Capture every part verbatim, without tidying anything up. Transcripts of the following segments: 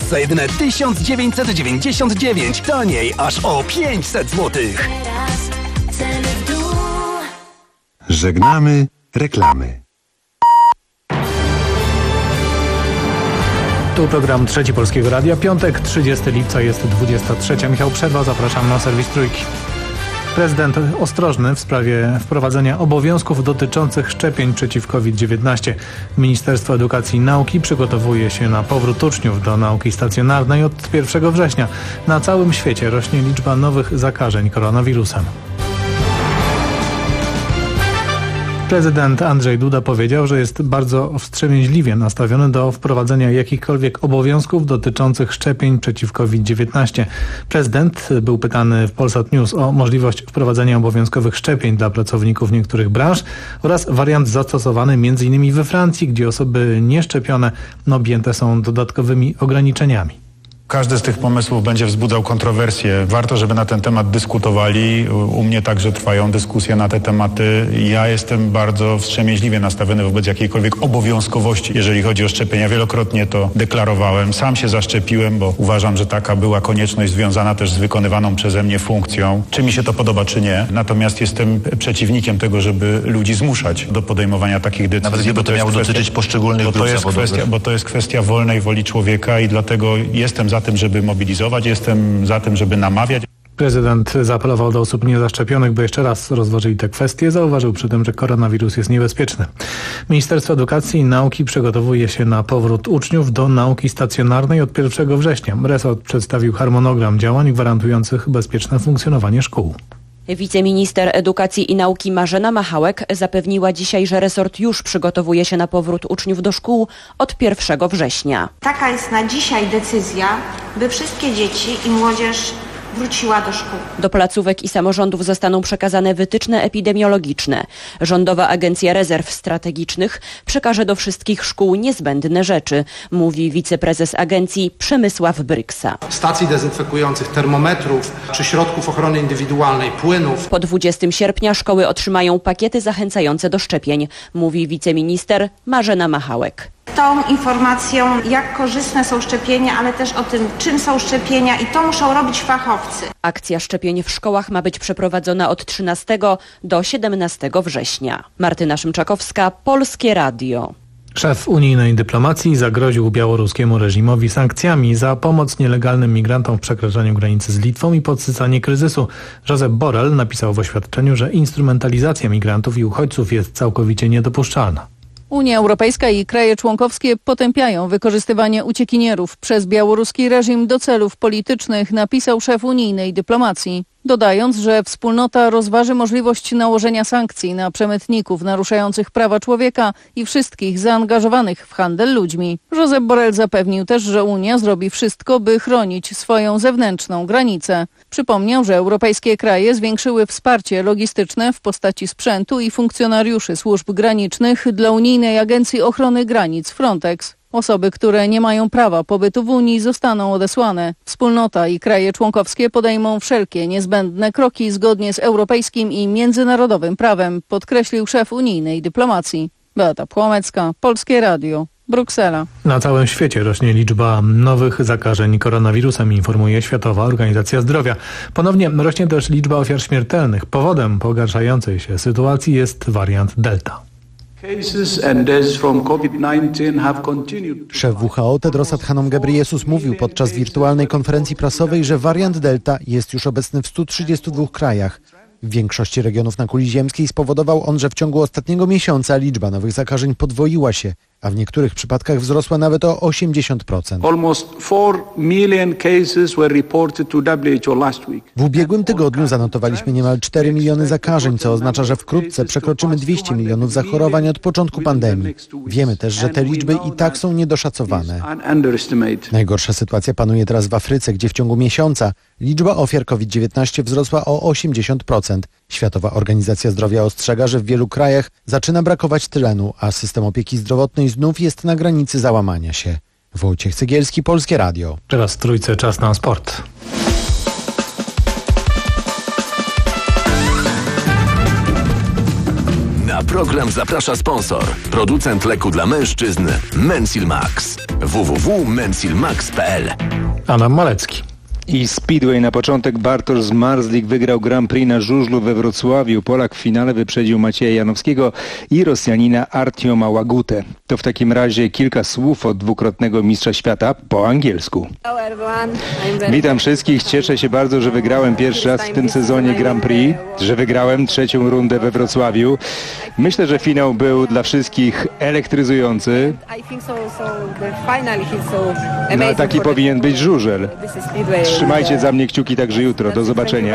za jedyne tysiąc dziewięćset dziewięćdziesiąt dziewięć. Taniej aż o pięćset złotych. Żegnamy reklamy. Tu program Trzeci Polskiego Radia. Piątek, trzydziestego lipca, jest dwudziesta trzecia. Michał Przerwa, zapraszam na serwis Trójki. Prezydent ostrożny w sprawie wprowadzenia obowiązków dotyczących szczepień przeciw COVID dziewiętnaście. Ministerstwo Edukacji i Nauki przygotowuje się na powrót uczniów do nauki stacjonarnej od pierwszego września. Na całym świecie rośnie liczba nowych zakażeń koronawirusem. Prezydent Andrzej Duda powiedział, że jest bardzo wstrzemięźliwie nastawiony do wprowadzenia jakichkolwiek obowiązków dotyczących szczepień przeciw COVID dziewiętnaście. Prezydent był pytany w Polsat News o możliwość wprowadzenia obowiązkowych szczepień dla pracowników niektórych branż oraz wariant zastosowany między innymi we Francji, gdzie osoby nieszczepione objęte są dodatkowymi ograniczeniami. Każdy z tych pomysłów będzie wzbudzał kontrowersje. Warto, żeby na ten temat dyskutowali. U mnie także trwają dyskusje na te tematy. Ja jestem bardzo wstrzemięźliwie nastawiony wobec jakiejkolwiek obowiązkowości, jeżeli chodzi o szczepienia. Wielokrotnie to deklarowałem. Sam się zaszczepiłem, bo uważam, że taka była konieczność związana też z wykonywaną przeze mnie funkcją. Czy mi się to podoba, czy nie. Natomiast jestem przeciwnikiem tego, żeby ludzi zmuszać do podejmowania takich decyzji. Nawet gdyby to miało kwestia, dotyczyć poszczególnych bo grup to jest zawodowych. kwestia, Bo to jest kwestia wolnej woli człowieka i dlatego jestem za tym, żeby mobilizować, jestem za tym, żeby namawiać. Prezydent zaapelował do osób niezaszczepionych, by jeszcze raz rozważyli tę kwestię. Zauważył przy tym, że koronawirus jest niebezpieczny. Ministerstwo Edukacji i Nauki przygotowuje się na powrót uczniów do nauki stacjonarnej od pierwszego września. Resort przedstawił harmonogram działań gwarantujących bezpieczne funkcjonowanie szkół. Wiceminister Edukacji i Nauki Marzena Machałek zapewniła dzisiaj, że resort już przygotowuje się na powrót uczniów do szkół od pierwszego września. Taka jest na dzisiaj decyzja, by wszystkie dzieci i młodzież wróciła do szkół. Do placówek i samorządów zostaną przekazane wytyczne epidemiologiczne. Rządowa Agencja Rezerw Strategicznych przekaże do wszystkich szkół niezbędne rzeczy, mówi wiceprezes agencji Przemysław Bryksa. Stacji dezynfekujących, termometrów czy środków ochrony indywidualnej, płynów. Po dwudziestego sierpnia szkoły otrzymają pakiety zachęcające do szczepień, mówi wiceminister Marzena Machałek. Tą informacją, jak korzystne są szczepienia, ale też o tym, czym są szczepienia i to muszą robić fachowcy. Akcja szczepień w szkołach ma być przeprowadzona od trzynastego do siedemnastego września. Martyna Szymczakowska, Polskie Radio. Szef unijnej dyplomacji zagroził białoruskiemu reżimowi sankcjami za pomoc nielegalnym migrantom w przekraczaniu granicy z Litwą i podsycanie kryzysu. Josep Borrell napisał w oświadczeniu, że instrumentalizacja migrantów i uchodźców jest całkowicie niedopuszczalna. Unia Europejska i kraje członkowskie potępiają wykorzystywanie uciekinierów przez białoruski reżim do celów politycznych, napisał szef unijnej dyplomacji, dodając, że wspólnota rozważy możliwość nałożenia sankcji na przemytników naruszających prawa człowieka i wszystkich zaangażowanych w handel ludźmi. Josep Borrell zapewnił też, że Unia zrobi wszystko, by chronić swoją zewnętrzną granicę. Przypomniał, że europejskie kraje zwiększyły wsparcie logistyczne w postaci sprzętu i funkcjonariuszy służb granicznych dla Unijnej Agencji Ochrony Granic Frontex. Osoby, które nie mają prawa pobytu w Unii, zostaną odesłane. Wspólnota i kraje członkowskie podejmą wszelkie niezbędne kroki zgodnie z europejskim i międzynarodowym prawem, podkreślił szef unijnej dyplomacji. Beata Płomecka, Polskie Radio, Bruksela. Na całym świecie rośnie liczba nowych zakażeń koronawirusem, informuje Światowa Organizacja Zdrowia. Ponownie rośnie też liczba ofiar śmiertelnych. Powodem pogarszającej się sytuacji jest wariant Delta. Szef W H O Tedros Adhanom Ghebreyesus mówił podczas wirtualnej konferencji prasowej, że wariant Delta jest już obecny w stu trzydziestu dwóch krajach. W większości regionów na kuli ziemskiej spowodował on, że w ciągu ostatniego miesiąca liczba nowych zakażeń podwoiła się, a w niektórych przypadkach wzrosła nawet o osiemdziesiąt procent. W ubiegłym tygodniu zanotowaliśmy niemal cztery miliony zakażeń, co oznacza, że wkrótce przekroczymy dwieście milionów zachorowań od początku pandemii. Wiemy też, że te liczby i tak są niedoszacowane. Najgorsza sytuacja panuje teraz w Afryce, gdzie w ciągu miesiąca liczba ofiar COVID dziewiętnaście wzrosła o osiemdziesiąt procent. Światowa Organizacja Zdrowia ostrzega, że w wielu krajach zaczyna brakować tlenu, a system opieki zdrowotnej znów jest na granicy załamania się. Wojciech Cegielski, Polskie Radio. Teraz w Trójce czas na sport. Na program zaprasza sponsor, producent leku dla mężczyzn Mensil Max. w w w kropka mensilmax kropka p l. Adam Malecki. I Speedway na początek. Bartosz Zmarzlik wygrał Grand Prix na żużlu we Wrocławiu. Polak w finale wyprzedził Macieja Janowskiego i Rosjanina Artioma Łagutę. To w takim razie kilka słów od dwukrotnego mistrza świata po angielsku. Witam wszystkich. Cieszę się bardzo, że wygrałem pierwszy raz w tym sezonie Grand Prix, że wygrałem trzecią rundę we Wrocławiu. Myślę, że finał był dla wszystkich elektryzujący. No a taki powinien być żużel. Trzymajcie za mnie kciuki także jutro. Do zobaczenia.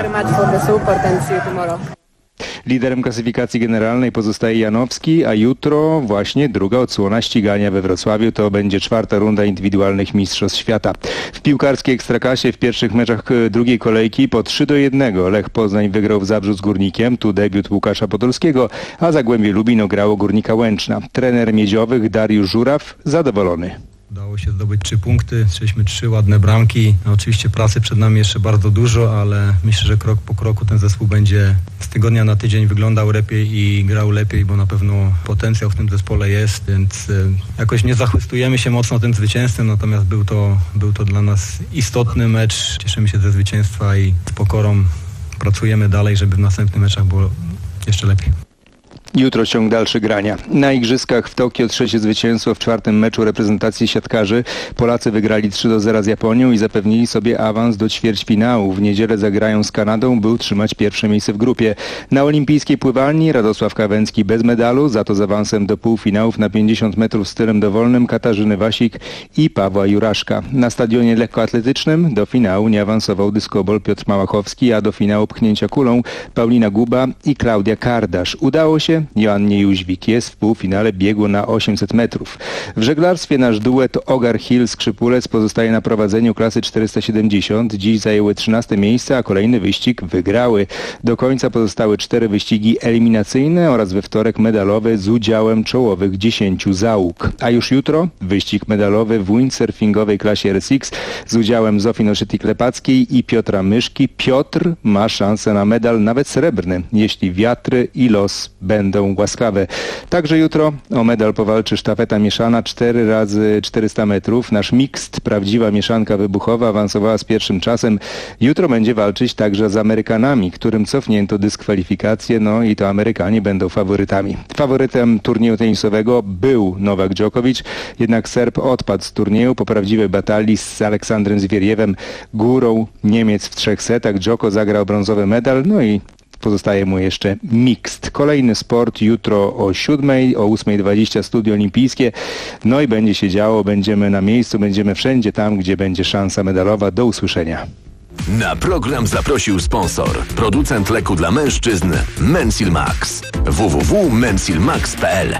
Liderem klasyfikacji generalnej pozostaje Janowski, a jutro właśnie druga odsłona ścigania we Wrocławiu. To będzie czwarta runda indywidualnych mistrzostw świata. W piłkarskiej Ekstraklasie w pierwszych meczach drugiej kolejki po trzy do jednego Lech Poznań wygrał w Zabrzu z Górnikiem. Tu debiut Łukasza Podolskiego, a Zagłębie Lubin ograło Górnika Łęczna. Trener Miedziowych Dariusz Żuraw zadowolony. Udało się zdobyć trzy punkty, strzeliśmy trzy ładne bramki. No, oczywiście pracy przed nami jeszcze bardzo dużo, ale myślę, że krok po kroku ten zespół będzie z tygodnia na tydzień wyglądał lepiej i grał lepiej, bo na pewno potencjał w tym zespole jest, więc y, jakoś nie zachwystujemy się mocno tym zwycięstwem, natomiast był to, był to dla nas istotny mecz. Cieszymy się ze zwycięstwa i z pokorą pracujemy dalej, żeby w następnych meczach było jeszcze lepiej. Jutro ciąg dalszy grania. Na Igrzyskach w Tokio trzecie zwycięstwo w czwartym meczu reprezentacji siatkarzy. Polacy wygrali trzy do zera z Japonią i zapewnili sobie awans do ćwierćfinału. W niedzielę zagrają z Kanadą, by utrzymać pierwsze miejsce w grupie. Na olimpijskiej pływalni Radosław Kawęcki bez medalu, za to z awansem do półfinałów na pięćdziesiąt metrów stylem dowolnym Katarzyny Wasik i Pawła Juraszka. Na stadionie lekkoatletycznym do finału nie awansował dyskobol Piotr Małachowski, a do finału pchnięcia kulą Paulina Guba i Klaudia Kardasz. Udało się. Joannie Jóźwik jest w półfinale biegu na osiemset metrów. W żeglarstwie nasz duet Ogar Hill-Skrzypulec pozostaje na prowadzeniu klasy czterysta siedemdziesiąt. Dziś zajęły trzynaste miejsce, a kolejny wyścig wygrały. Do końca pozostały cztery wyścigi eliminacyjne oraz we wtorek medalowy z udziałem czołowych dziesięciu załóg. A już jutro wyścig medalowy w windsurfingowej klasie R S X z udziałem Zofii Noszytik-Lepackiej i Piotra Myszki. Piotr ma szansę na medal nawet srebrny, jeśli wiatry i los będą łaskawe. Także jutro o medal powalczy sztafeta mieszana cztery razy czterysta metrów. Nasz mixed, prawdziwa mieszanka wybuchowa, awansowała z pierwszym czasem. Jutro będzie walczyć także z Amerykanami, którym cofnięto dyskwalifikację, no i to Amerykanie będą faworytami. Faworytem turnieju tenisowego był Nowak Djokovic, jednak Serb odpadł z turnieju po prawdziwej batalii z Aleksandrem Zwierjewem, górą Niemiec w trzech setach. Djoko zagrał brązowy medal, no i pozostaje mu jeszcze mixed. Kolejny sport jutro o siódmej, o ósmej dwadzieścia studio olimpijskie. No i będzie się działo, będziemy na miejscu, będziemy wszędzie tam, gdzie będzie szansa medalowa. Do usłyszenia. Na program zaprosił sponsor, producent leku dla mężczyzn Mensilmax. w w w kropka mensilmax kropka p l.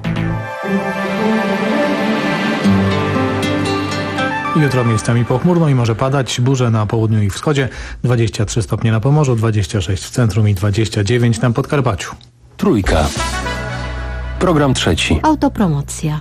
Jutro miejscami pochmurno i może padać. Burze na południu i wschodzie. dwadzieścia trzy stopnie na Pomorzu, dwadzieścia sześć w centrum i dwadzieścia dziewięć na Podkarpaciu. Trójka. Program trzeci. Autopromocja.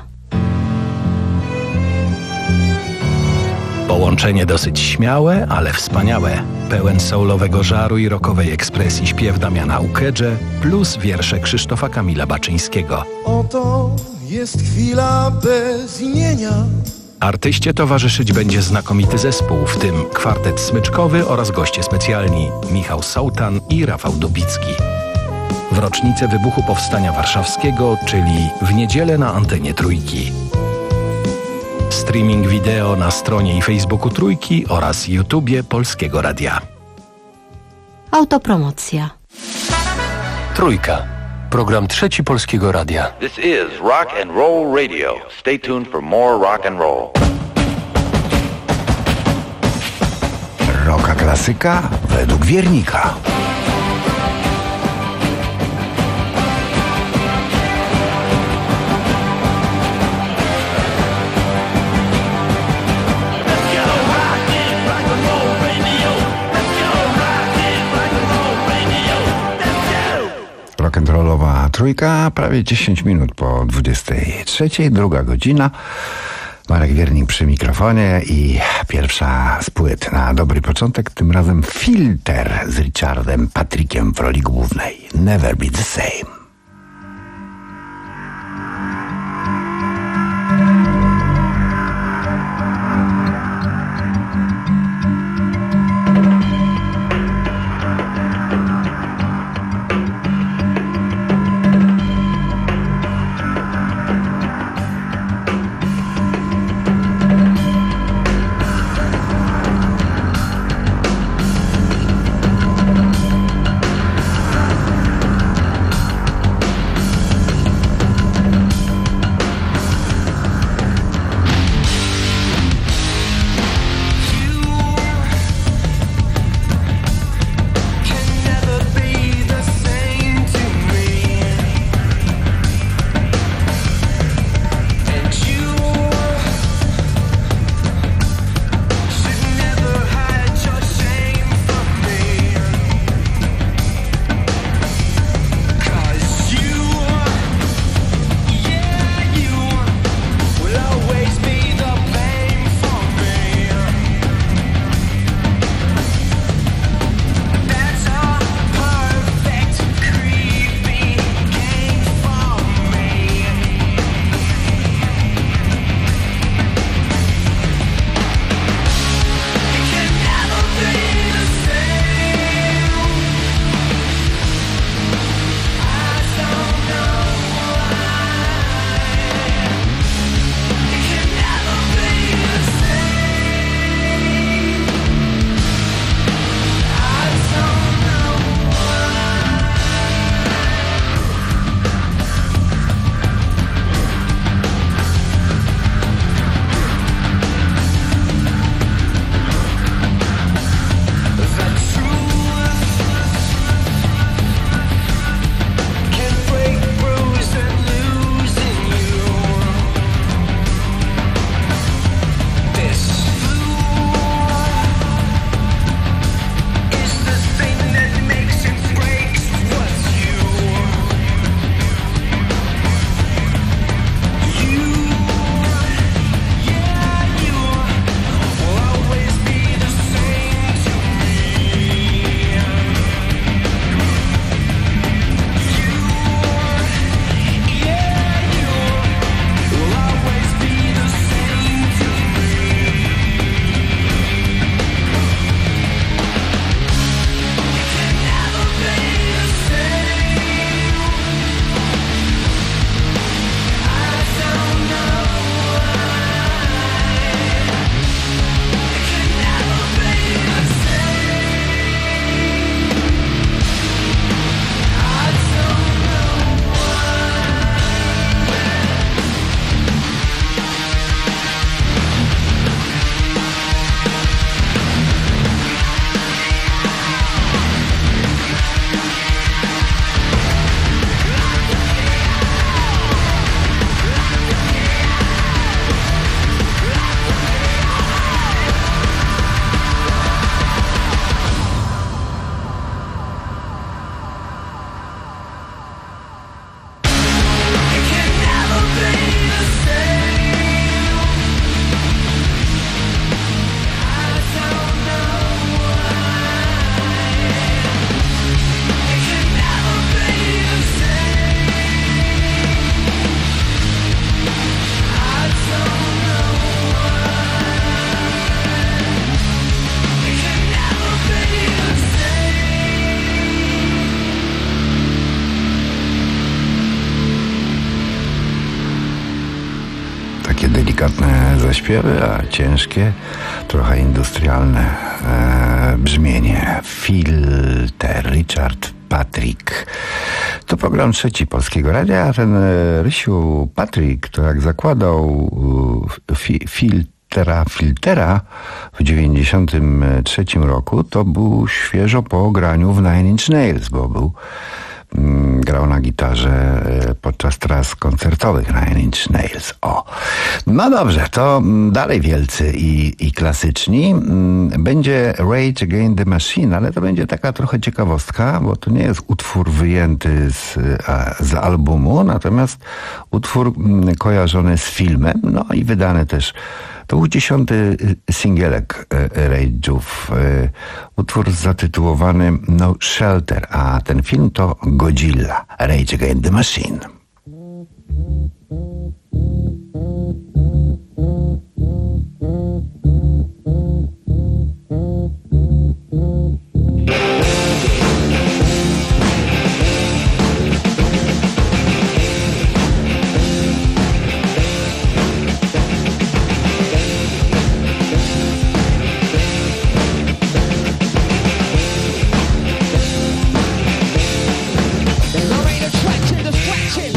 Połączenie dosyć śmiałe, ale wspaniałe. Pełen soulowego żaru i rockowej ekspresji śpiew Damiana Ukedże plus wiersze Krzysztofa Kamila Baczyńskiego. Oto jest chwila bez imienia. Artyście towarzyszyć będzie znakomity zespół, w tym kwartet smyczkowy oraz goście specjalni Michał Sołtan i Rafał Dubicki. W rocznicę wybuchu Powstania Warszawskiego, czyli w niedzielę na antenie Trójki. Streaming wideo na stronie i Facebooku Trójki oraz YouTubie Polskiego Radia. Autopromocja. Trójka. Program trzeci Polskiego Radia. This is Rock and Roll Radio. Stay tuned for more rock and roll. Rocka klasyka według wiernika. Rock'n'rollowa trójka, prawie dziesięć minut po dwudziestej trzeciej, druga godzina. Marek Wiernik przy mikrofonie i pierwsza z płyt na dobry początek, tym razem Filter z Richardem Patrickiem w roli głównej. Never Be The Same. takie delikatne zaśpiewy, a ciężkie, trochę industrialne e, brzmienie. Filter, Richard Patrick. To program trzeci Polskiego Radia, a ten Rysiu Patrick, to jak zakładał fi, filtera, filtera w dziewięćdziesiątym trzecim roku, to był świeżo po graniu w Nine Inch Nails, bo był grał na gitarze podczas tras koncertowych Nine Inch Nails. O. No dobrze, to dalej wielcy i, i klasyczni. Będzie Rage Against the Machine, ale to będzie taka trochę ciekawostka, bo to nie jest utwór wyjęty z, z albumu, natomiast utwór kojarzony z filmem, no i wydany też. To był dziesiąty singielek Rage'ów. Utwór zatytułowany No Shelter, a ten film to Godzilla, Rage Against the Machine. Attraction, distraction.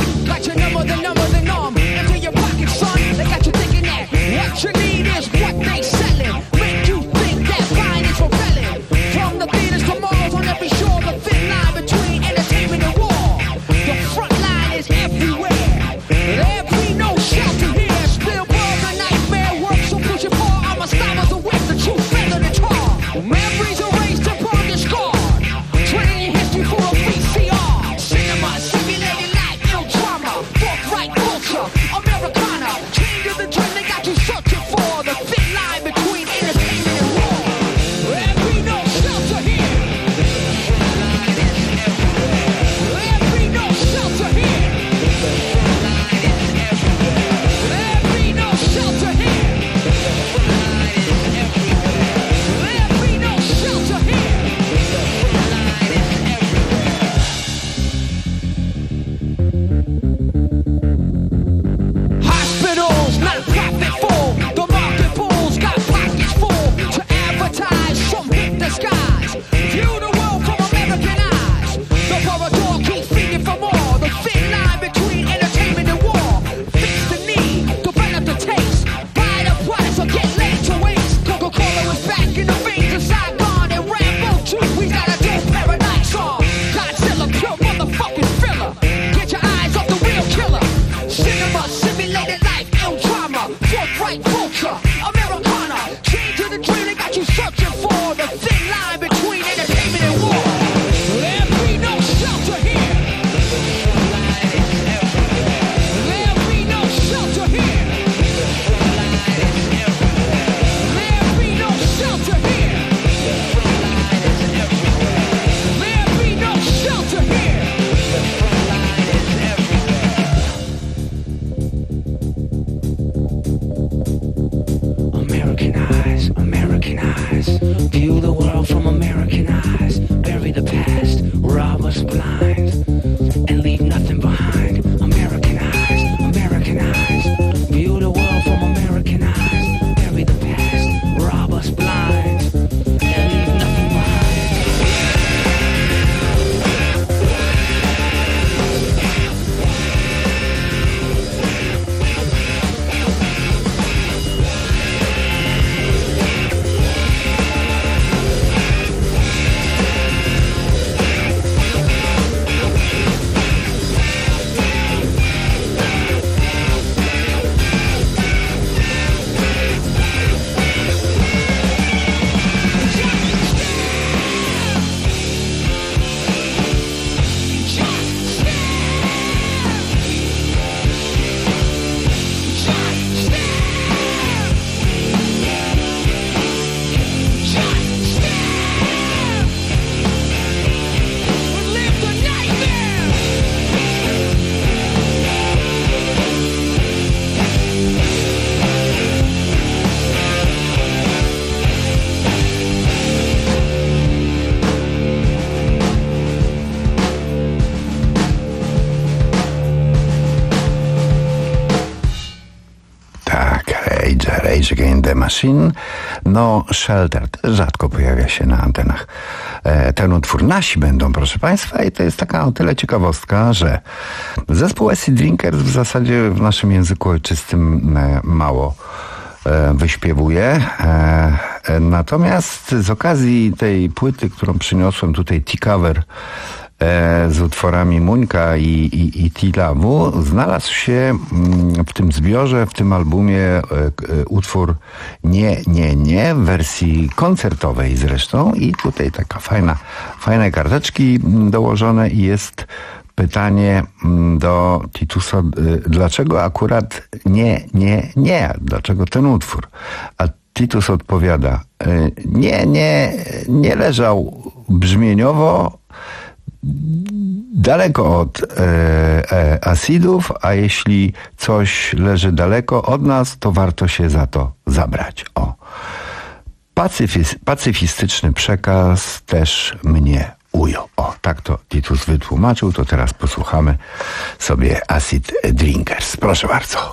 The Machine, No Shelter. Rzadko pojawia się na antenach e, ten utwór. Nasi będą, proszę Państwa, i to jest taka o tyle ciekawostka, że zespół Acid Drinkers w zasadzie w naszym języku ojczystym e, mało e, wyśpiewuje. E, natomiast z okazji tej płyty, którą przyniosłem tutaj, T-Cover, z utworami Muńka i, i, i T-Lawu, znalazł się w tym zbiorze, w tym albumie utwór Nie, nie, nie w wersji koncertowej zresztą i tutaj taka fajna, fajne karteczki dołożone i jest pytanie do Titusa, dlaczego akurat nie, nie, nie, dlaczego ten utwór? A Titus odpowiada, nie, nie, nie leżał brzmieniowo daleko od e, e, acidów, a jeśli coś leży daleko od nas, to warto się za to zabrać. O. Pacyfis, pacyfistyczny przekaz też mnie ujął. O, tak to Titus wytłumaczył, to teraz posłuchamy sobie Acid Drinkers. Proszę bardzo.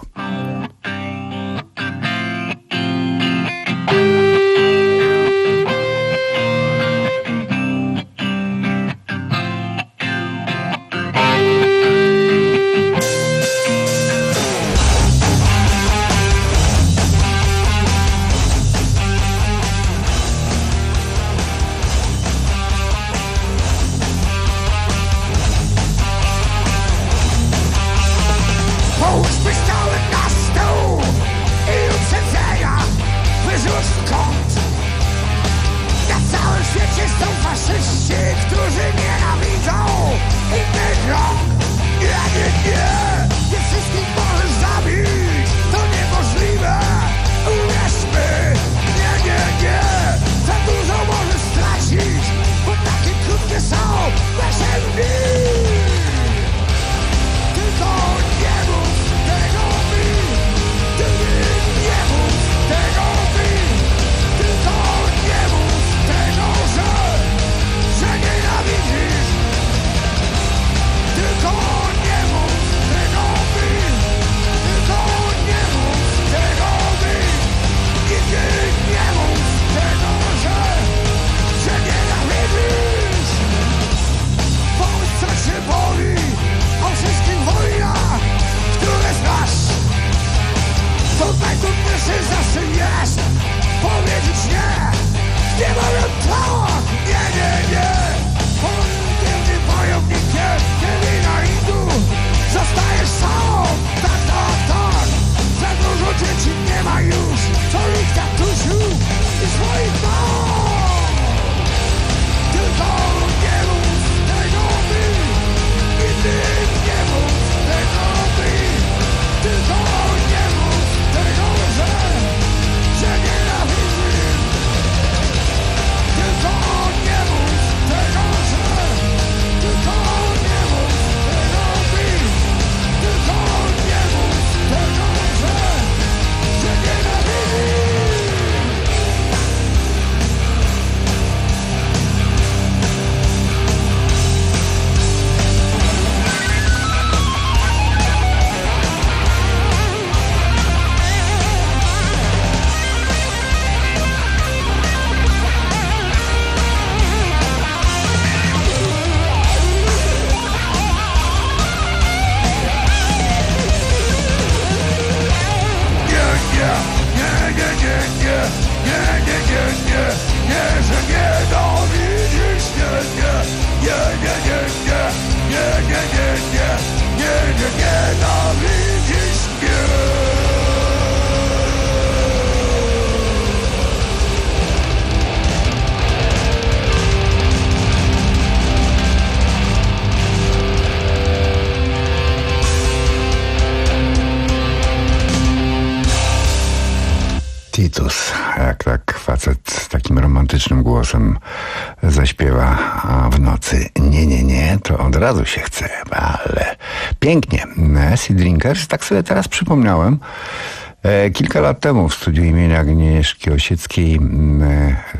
Titus, jak tak facet z takim romantycznym głosem zaśpiewa w nocy nie, nie, nie, to od razu się chce, ale pięknie. Acid Drinkers, tak sobie teraz przypomniałem, kilka lat temu w studiu imienia Agnieszki Osieckiej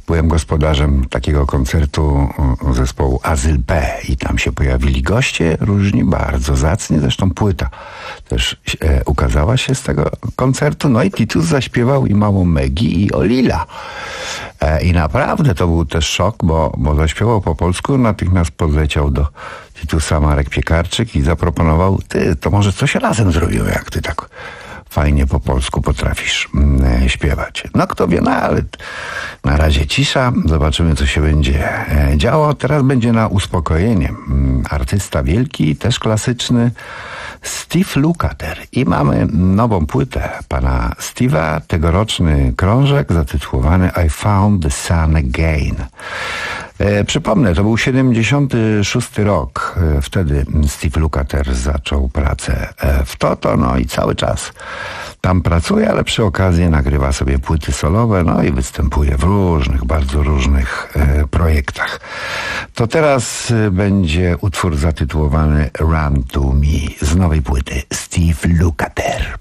byłem gospodarzem takiego koncertu zespołu Azyl P i tam się pojawili goście różni, bardzo zacni, zresztą płyta też e, ukazała się z tego koncertu, no i Titus zaśpiewał i małą Megi i Olila. E, I naprawdę to był też szok, bo, bo zaśpiewał po polsku, natychmiast podleciał do Titusa Marek Piekarczyk i zaproponował, ty, to może coś razem zrobimy, jak ty tak fajnie po polsku potrafisz mm, śpiewać. No kto wie, no ale na razie cisza, zobaczymy co się będzie e, działo. Teraz będzie na uspokojenie. Mm, artysta wielki, też klasyczny, Steve Lukather. I mamy nową płytę pana Steve'a, tegoroczny krążek zatytułowany I Found the Sun Again. E, przypomnę, to był siedemdziesiąty szósty rok. E, wtedy Steve Lukather zaczął pracę e, w Toto, no i cały czas tam pracuje, ale przy okazji nagrywa sobie płyty solowe, no i występuje w różnych, bardzo różnych e, projektach. To teraz e, będzie utwór zatytułowany Run to Me z nowej płyty Steve Lukather.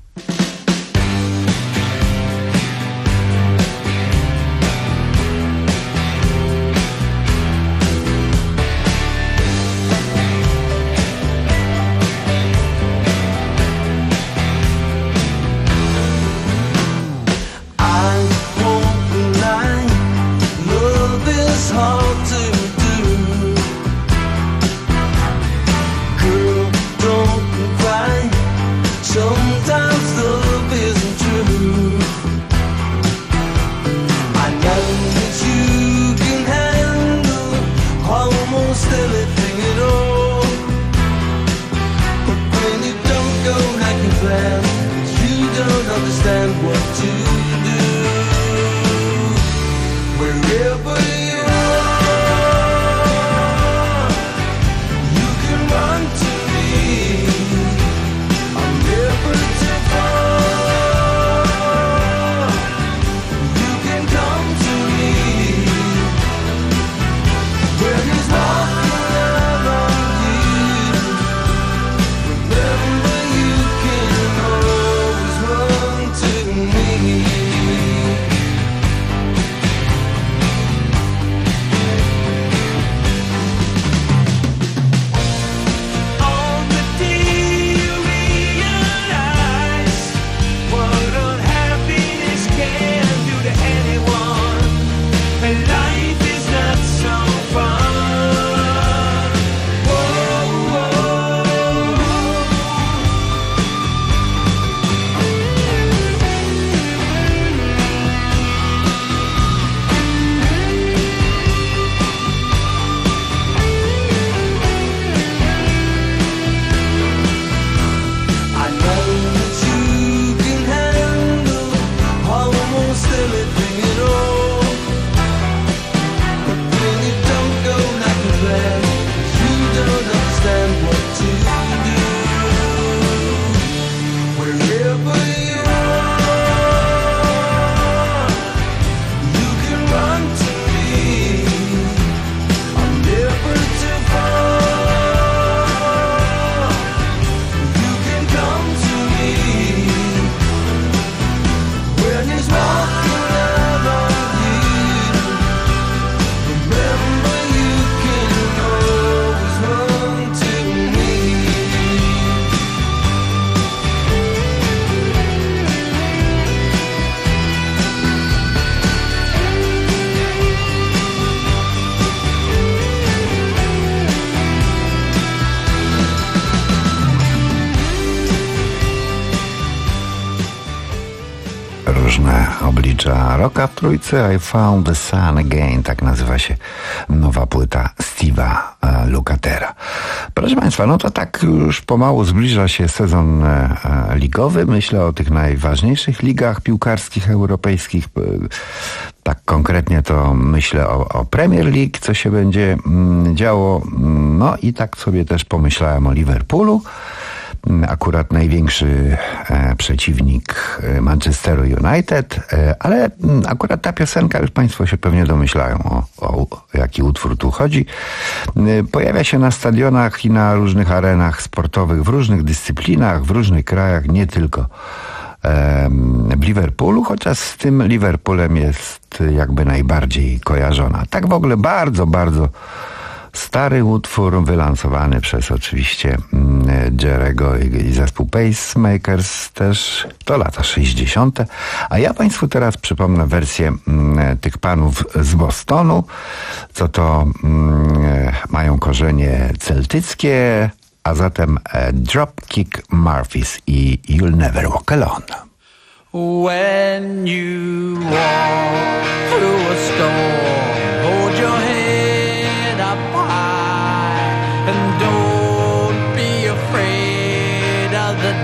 Oblicza rocka w trójce. I Found the Sun Again, tak nazywa się nowa płyta Steve'a Lukathera. Proszę Państwa, no to tak już pomału zbliża się sezon ligowy. Myślę o tych najważniejszych ligach piłkarskich europejskich. Tak konkretnie to myślę o, o Premier League, co się będzie działo. No i tak sobie też pomyślałem o Liverpoolu. Akurat największy e, przeciwnik Manchesteru United, e, ale akurat ta piosenka, już Państwo się pewnie domyślają o, o, o jaki utwór tu chodzi. E, pojawia się na stadionach i na różnych arenach sportowych, w różnych dyscyplinach, w różnych krajach, nie tylko w Liverpoolu, chociaż z tym Liverpoolem jest jakby najbardziej kojarzona. Tak w ogóle bardzo, bardzo stary utwór, wylansowany przez oczywiście Jerego i zespół Pacemakers, też to lata sześćdziesiąte. A ja Państwu teraz przypomnę wersję tych panów z Bostonu, co to mają korzenie celtyckie, a zatem Dropkick Murphys i You'll Never Walk Alone. When you walk through a storm, hold your head up high and don't be afraid of the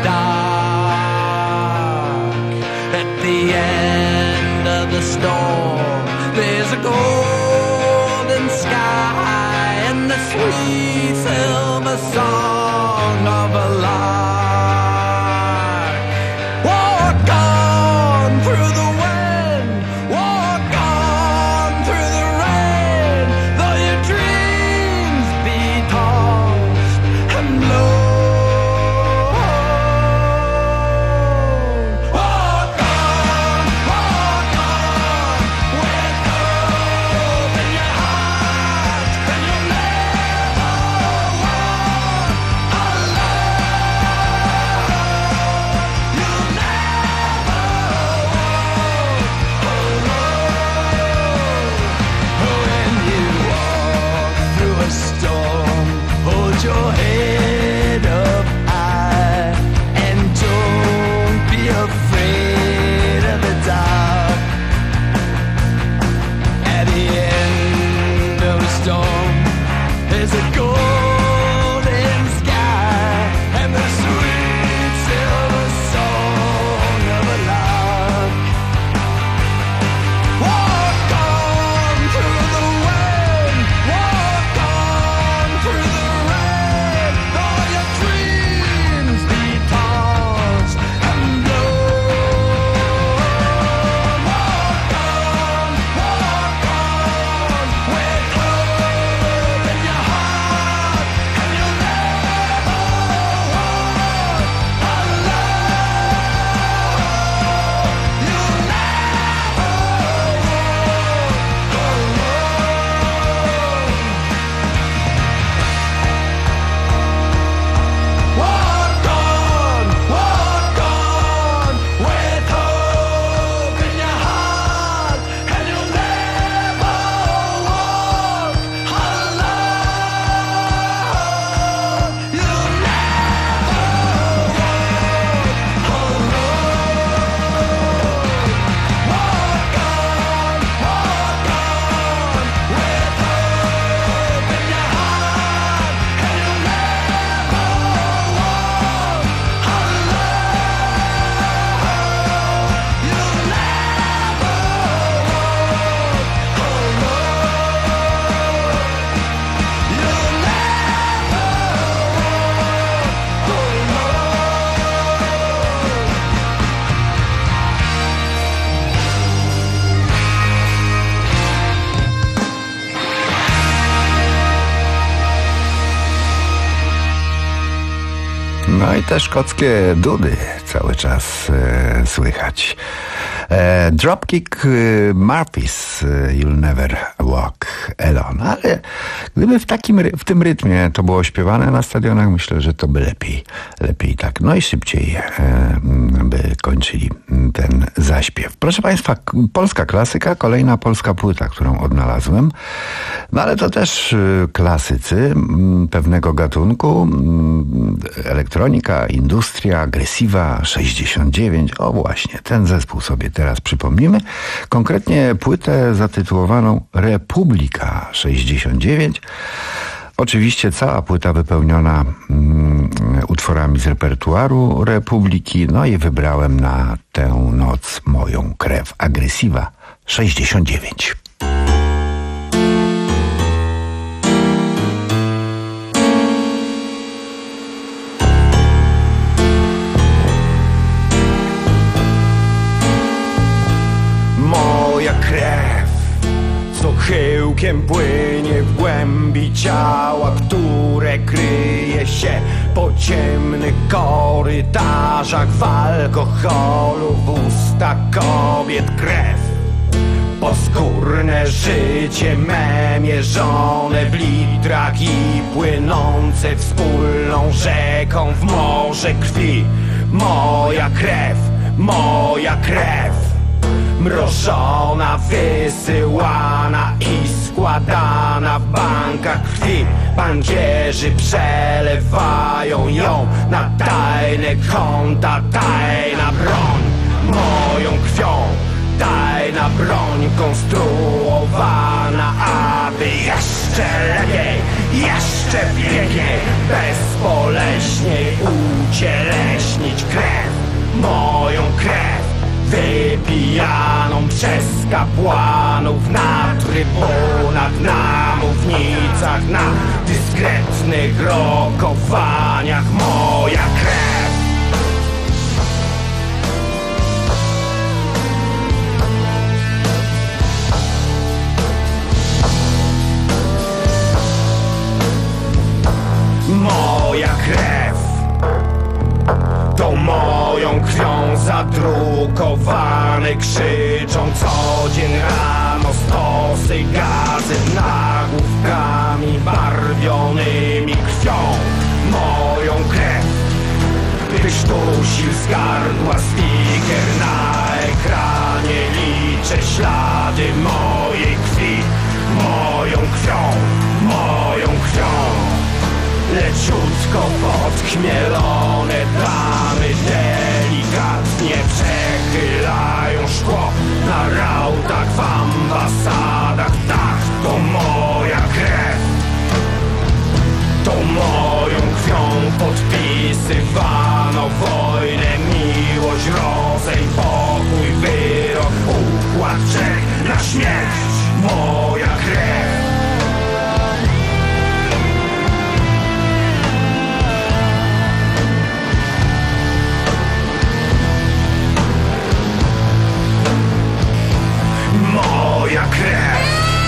dark. At the end of the storm, there's a golden sky and the sweet silver song of a lark. No i te szkockie dudy cały czas e, słychać. E, Dropkick Murphys, You'll Never Walk Alone. Ale gdyby w takim w tym rytmie to było śpiewane na stadionach, myślę, że to by lepiej, lepiej tak, no i szybciej e, by kończyli ten zaśpiew. Proszę Państwa, polska klasyka, kolejna polska płyta, którą odnalazłem. No ale to też klasycy pewnego gatunku. Elektronika, industria, agresywa, sześćdziesiąt dziewięć. O właśnie, ten zespół sobie teraz przypomnimy. Konkretnie płytę zatytułowaną Republika sześćdziesiąt dziewięć. Oczywiście cała płyta wypełniona mm, utworami z repertuaru Republiki. No i wybrałem na tę noc moją krew. Agresywa sześćdziesiąt dziewięć. Moja krew, co Schyłkiem płynie w głębi ciała, które kryje się po ciemnych korytarzach. W alkoholu, w ustach kobiet krew. Poskórne życie me mierzone w litrach i płynące wspólną rzeką w morze krwi. Moja krew, moja krew. Mrożona, wysyłana i składana w bankach krwi. Bankierzy przelewają ją na tajne konta. Tajna broń, moją krwią. Tajna broń konstruowana, aby jeszcze lepiej, jeszcze piękniej, bezboleśniej ucieleśnić krew. Moją krew. Wypijaną przez kapłanów na trybunach, na mównicach, na dyskretnych rokowaniach. Moja krew. Moja krew. To moją krwią zadrukowane krzyczą co dzień rano stosy gazet nagłówkami barwionymi krwią. Moją krew. Wysztusił z gardła sticker na ekranie. Liczę ślady mojej krwi. Moją krwią, moją krwią. Leciutko podchmielone damy delikatnie przechylają szkło na rautach w ambasadach. Tak, to moja krew. To moją krwią podpisywano wojnę, miłość, rozejm, pokój, wyrok, układ Czech na śmierć. Moja krew. Moja krew.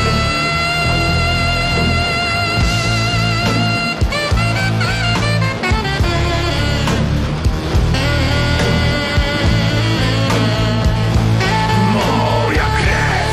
Moja krew.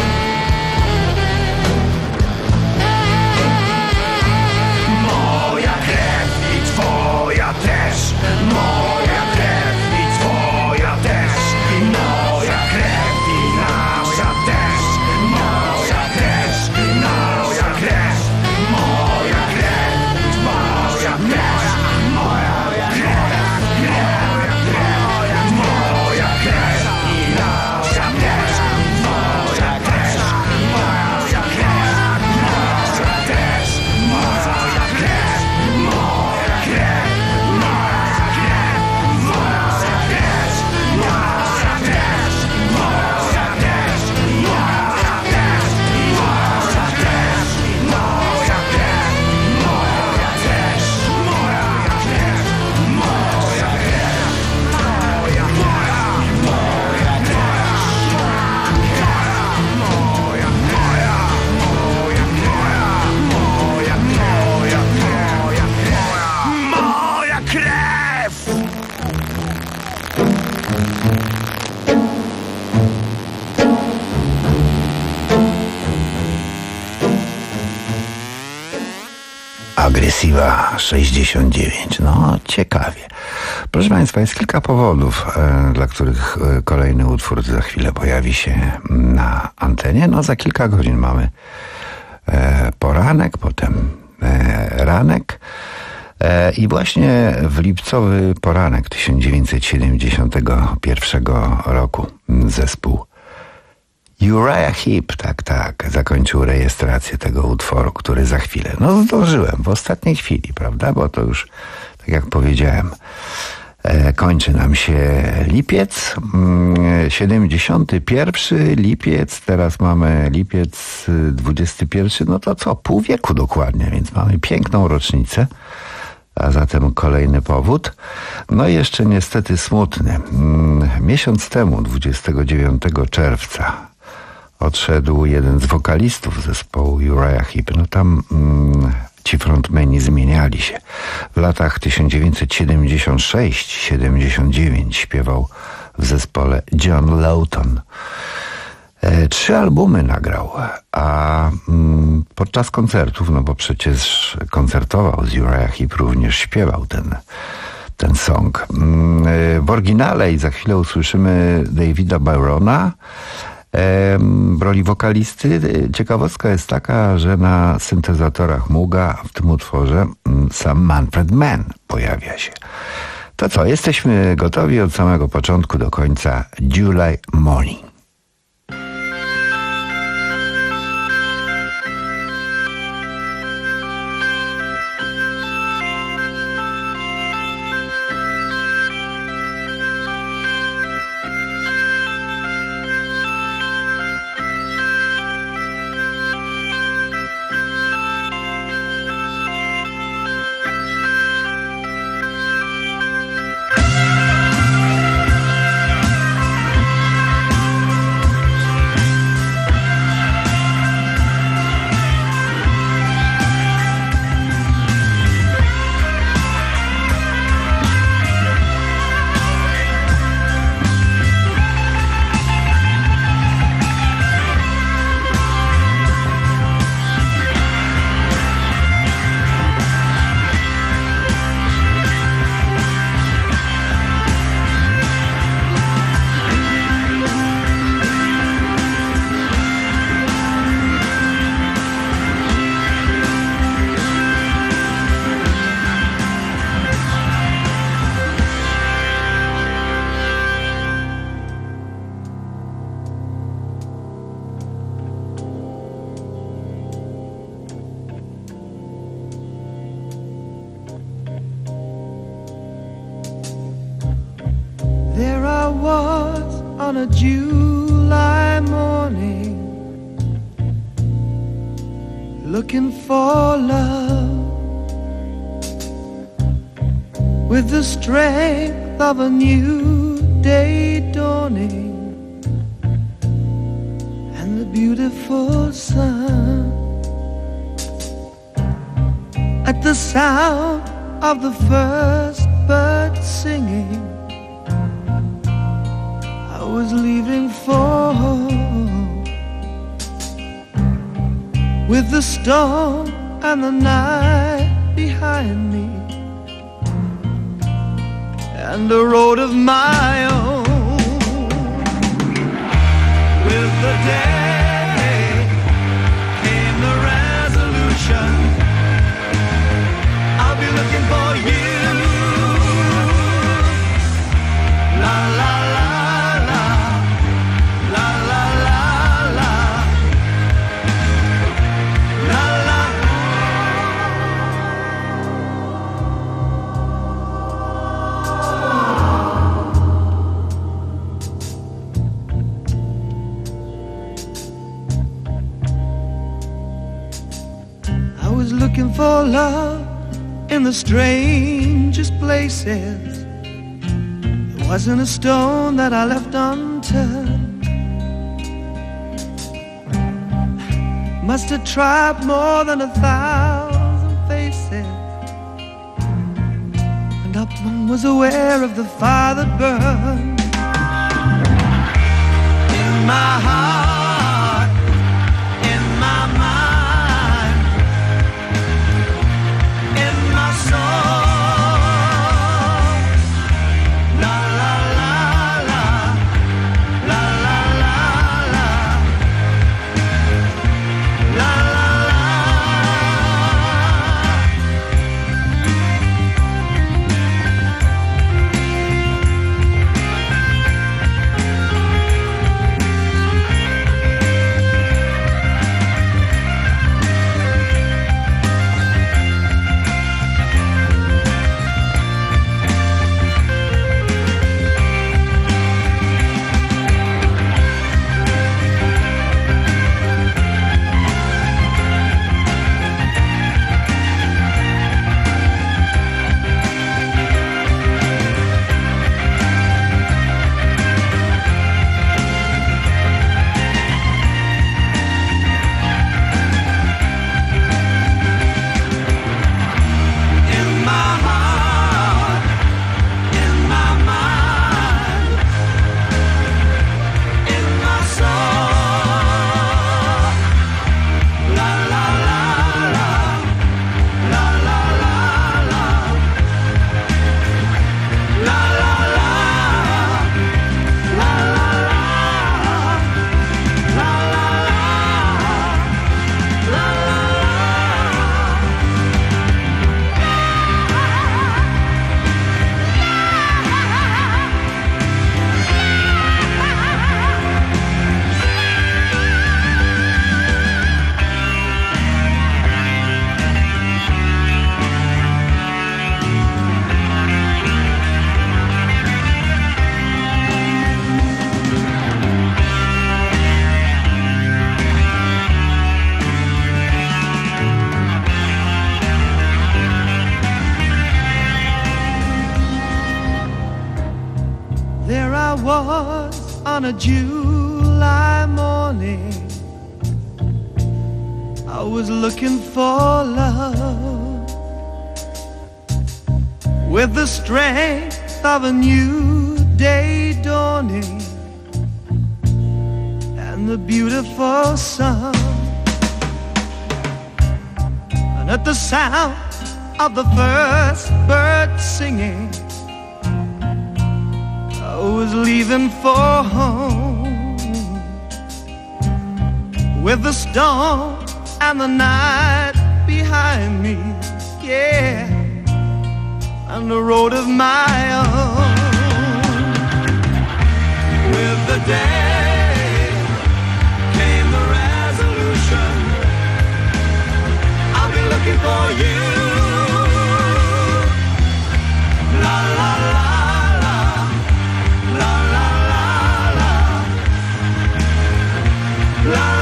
Moja krew i twoja też. Moja krew i twoja też. Moja krew i nasza też. Moja krew i nasza krew. Moja krew i twoja też. Moja krew, moja krew, moja krew i nasza też. Moja krew, moja krew, moja też. Moja krew, moja krew, moja krew, moja też. Moja też, moja też, moja też, moja też, moja krew, moja też, moja krew, moja krew, moja, moja, moja krew, moja, moja, moja, moja, moja, moja, moja, moja krew. Agresywa sześćdziesiąt dziewięć. No, ciekawie. Proszę Państwa, jest kilka powodów, e, dla których e, kolejny utwór za chwilę pojawi się na antenie. No, za kilka godzin mamy e, poranek, potem e, ranek. E, I właśnie w lipcowy poranek tysiąc dziewięćset siedemdziesiątego pierwszego roku zespół Uriah Heep, tak, tak, zakończył rejestrację tego utworu, który za chwilę, no zdążyłem w ostatniej chwili, prawda, bo to już, tak jak powiedziałem, e, kończy nam się lipiec, siedemdziesiąty pierwszy lipiec, teraz mamy lipiec dwudziesty pierwszy, no to co, pół wieku dokładnie, więc mamy piękną rocznicę, a zatem kolejny powód. No i jeszcze niestety smutny. Miesiąc temu, dwudziestego dziewiątego czerwca, odszedł jeden z wokalistów zespołu Uriah Heep. No tam mm, ci frontmeni zmieniali się. W latach tysiąc dziewięćset siedemdziesiąt sześć siedemdziesiąt dziewięć śpiewał w zespole John Lawton. E, trzy albumy nagrał, a mm, podczas koncertów, no bo przecież koncertował z Uriah Heep, również śpiewał ten, ten song. Mm, e, w oryginale i za chwilę usłyszymy Davida Byrona w roli wokalisty. Ciekawostka jest taka, że na syntezatorach Mooga w tym utworze sam Manfred Mann pojawia się. To co, jesteśmy gotowi od samego początku do końca. July Morning. There I was on a July morning, looking for love with the strength of a new day dawning and the beautiful sun. At the sound of the first bird singing, I was leaving for home, with the storm and the night behind me, and a road of my own. With the day came the resolution, I'll be looking for you. La la la la, la la la la, la la. I was looking for love in the strangest places. There wasn't a stone that I left unturned. Must have tried more than a thousand faces, and not one was aware of the fire that burned in my heart, in my mind, in my soul. La la la la, la la la la, la la la. a July morning, I was looking for love with the strength of a new day dawning and the beautiful sun. And at the sound of the first bird singing, I was leaving for home with the storm and the night behind me, yeah, and the road of my own. With the day came the resolution, I'll be looking for you. La la la la, la la la la, la la.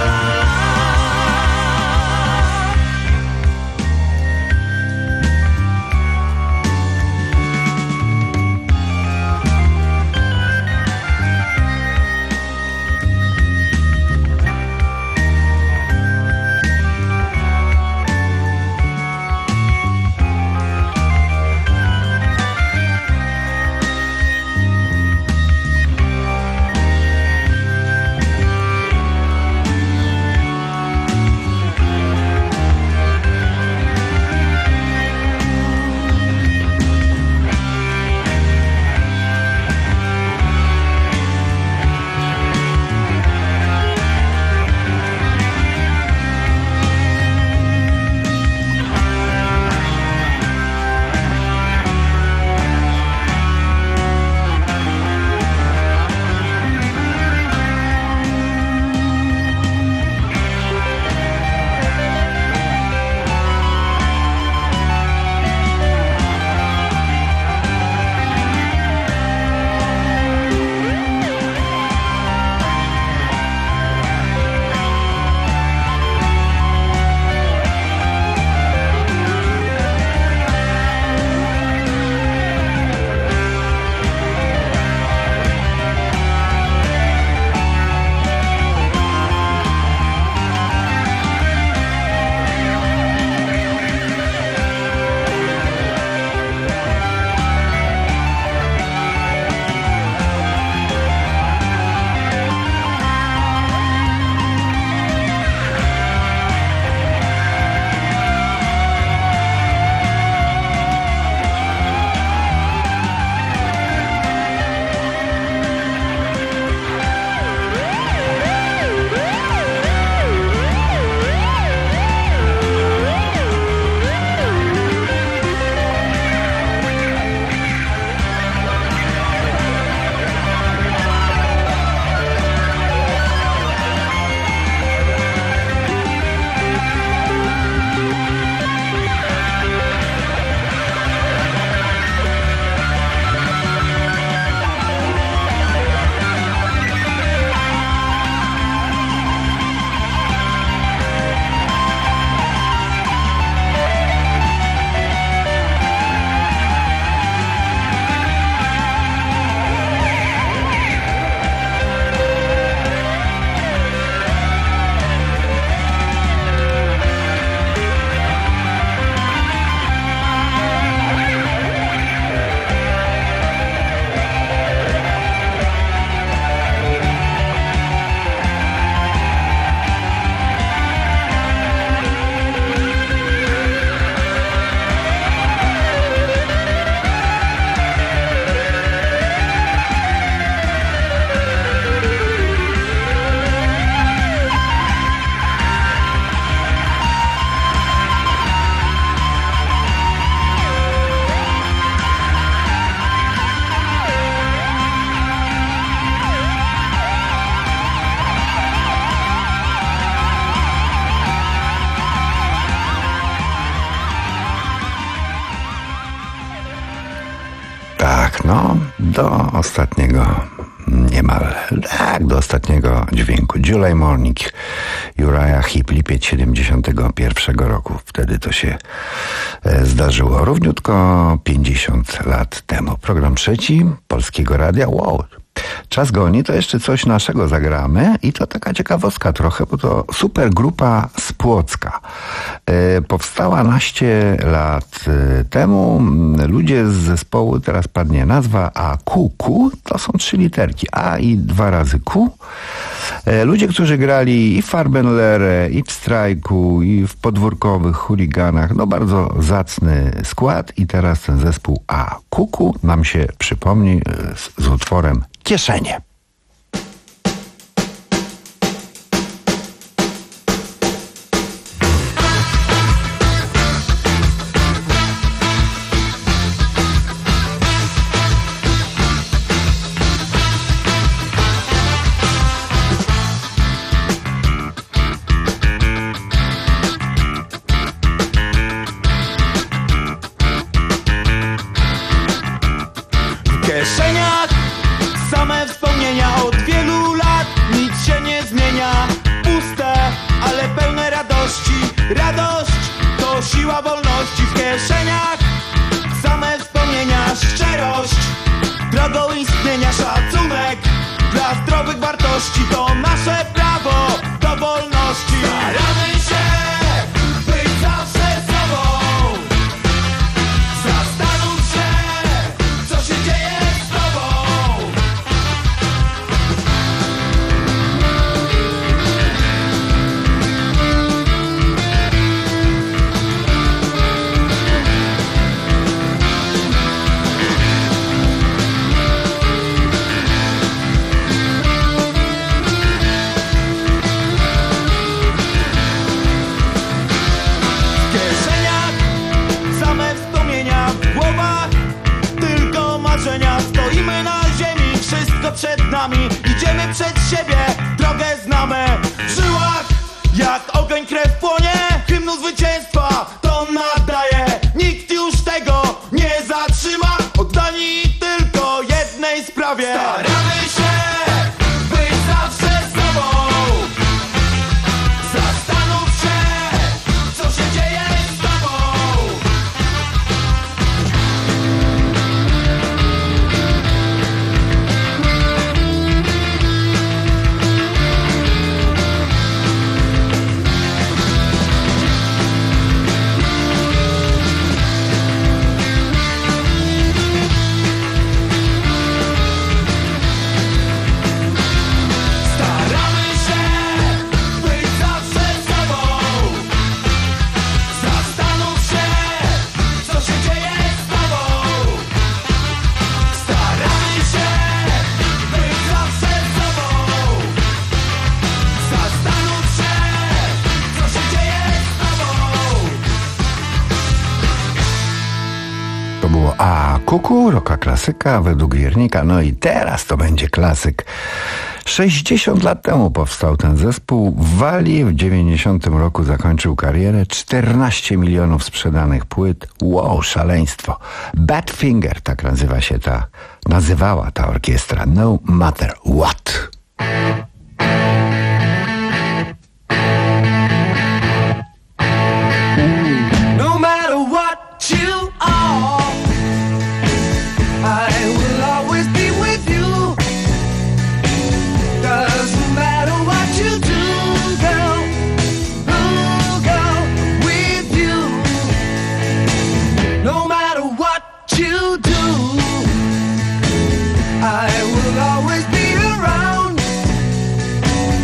No, do ostatniego niemal, tak, do ostatniego dźwięku. July Morning, Uriah Heep, lipiec siedemdziesiątego pierwszego roku. Wtedy to się e, zdarzyło. Równiutko pięćdziesiąt lat temu. Program trzeci Polskiego Radia. Wow, Czas goni, to jeszcze coś naszego zagramy i to taka ciekawostka trochę, bo to super grupa z Płocka. E, powstała naście lat e, temu. Ludzie z zespołu, teraz padnie nazwa, a Q Q, to są trzy literki, A i dwa razy Q. E, ludzie, którzy grali i w Farbenlerę, i w Strajku, i w podwórkowych chuliganach, no bardzo zacny skład i teraz ten zespół A Q Q nam się przypomni e, z, z utworem Kieszenie. W kieszeniach same wspomnienia, od wielu lat nic się nie zmienia. Puste, ale pełne radości. Radość to siła wolności. W kieszeniach same wspomnienia, szczerość drogą istnienia, szacunek dla zdrowych wartości. To nasze prawo do wolności. Staramy się być zawsze sobą. Zastanów się, co się dzieje z tobą. W kieszeniach same wspomnienia, w głowach tylko marzenia. Stoimy na ziemi, wszystko przed nami. Idziemy przed siebie, drogę znamy. W żyłach jak ogień krew płonie. Hymnu zwycięstwa to nadaje. Nikt już tego nie zatrzyma. Oddani tylko jednej sprawie. Staramy się być zawsze sobą. Zastanów się, co się dzieje z tobą. Staramy się być zawsze sobą. Zastanów się, co się dzieje z tobą. Staramy się być zawsze sobą. Zastanów się, co się dzieje z tobą. To było A Q Q, roka klasyka według Wiernika. No i teraz to będzie klasyk. sześćdziesiąt lat temu powstał ten zespół. W Walii w dziewięćdziesiątym roku zakończył karierę. czternaście milionów sprzedanych płyt. Wow, szaleństwo. Badfinger, tak nazywa się ta, nazywała ta orkiestra. No matter what. No matter what you are, I will always be with you. Doesn't matter what you do, girl, oh, girl, with you. No matter what you do, I will always be around.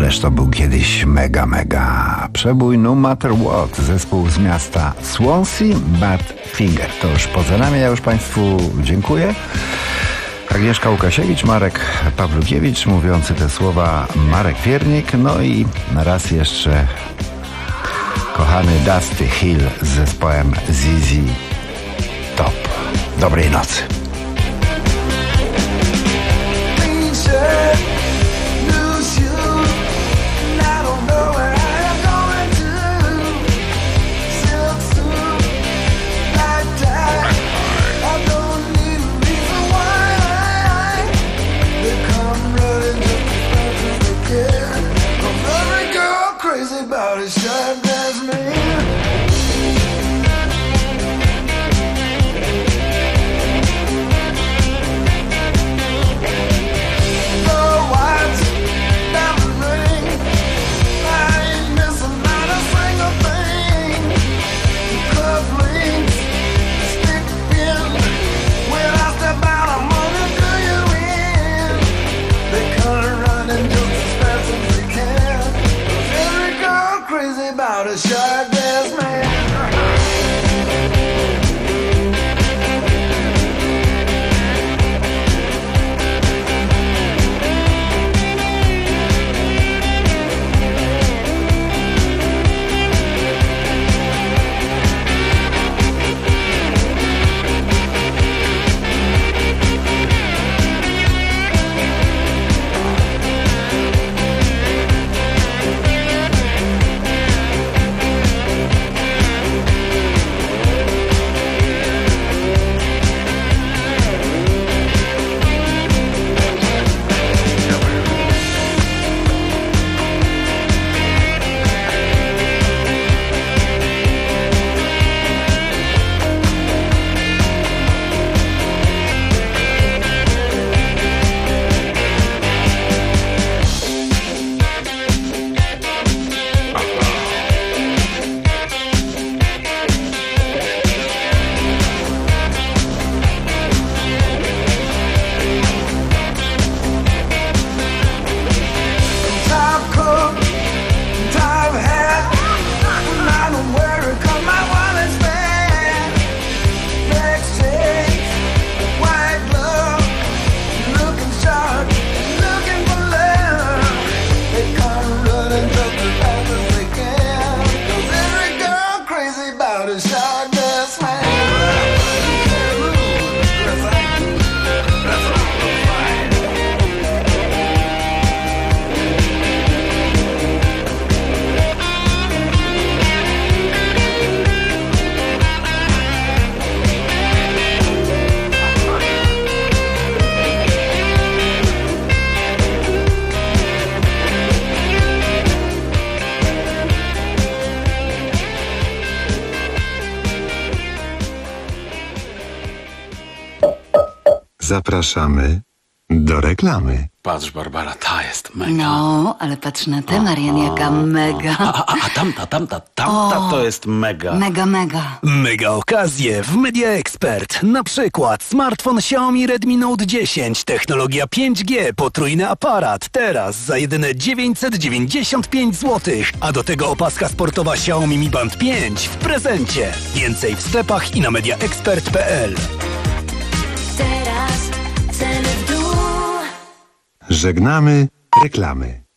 Ależ to był kiedyś mega, mega przebój. No Matter What, zespół z miasta Swansea, Bad Finger. To już poza nami, ja już Państwu dziękuję. Agnieszka Łukasiewicz, Marek Pawlukiewicz, mówiący te słowa Marek Wiernik, no i raz jeszcze kochany Dusty Hill z zespołem Z Z Top. Dobrej nocy. Zapraszamy do reklamy. Patrz, Barbara, ta jest mega. No, ale patrz na tę, Marian, jaka mega. A, a, a tamta, tamta, tamta O, to jest mega. Mega, mega. Mega okazje w Media Expert. Na przykład smartfon Xiaomi Redmi Note dziesięć, technologia pięć G, potrójny aparat. Teraz za jedyne dziewięćset dziewięćdziesiąt pięć złotych. A do tego opaska sportowa Xiaomi Mi Band pięć w prezencie. Więcej w sklepach i na mediaexpert kropka p l. Żegnamy reklamy.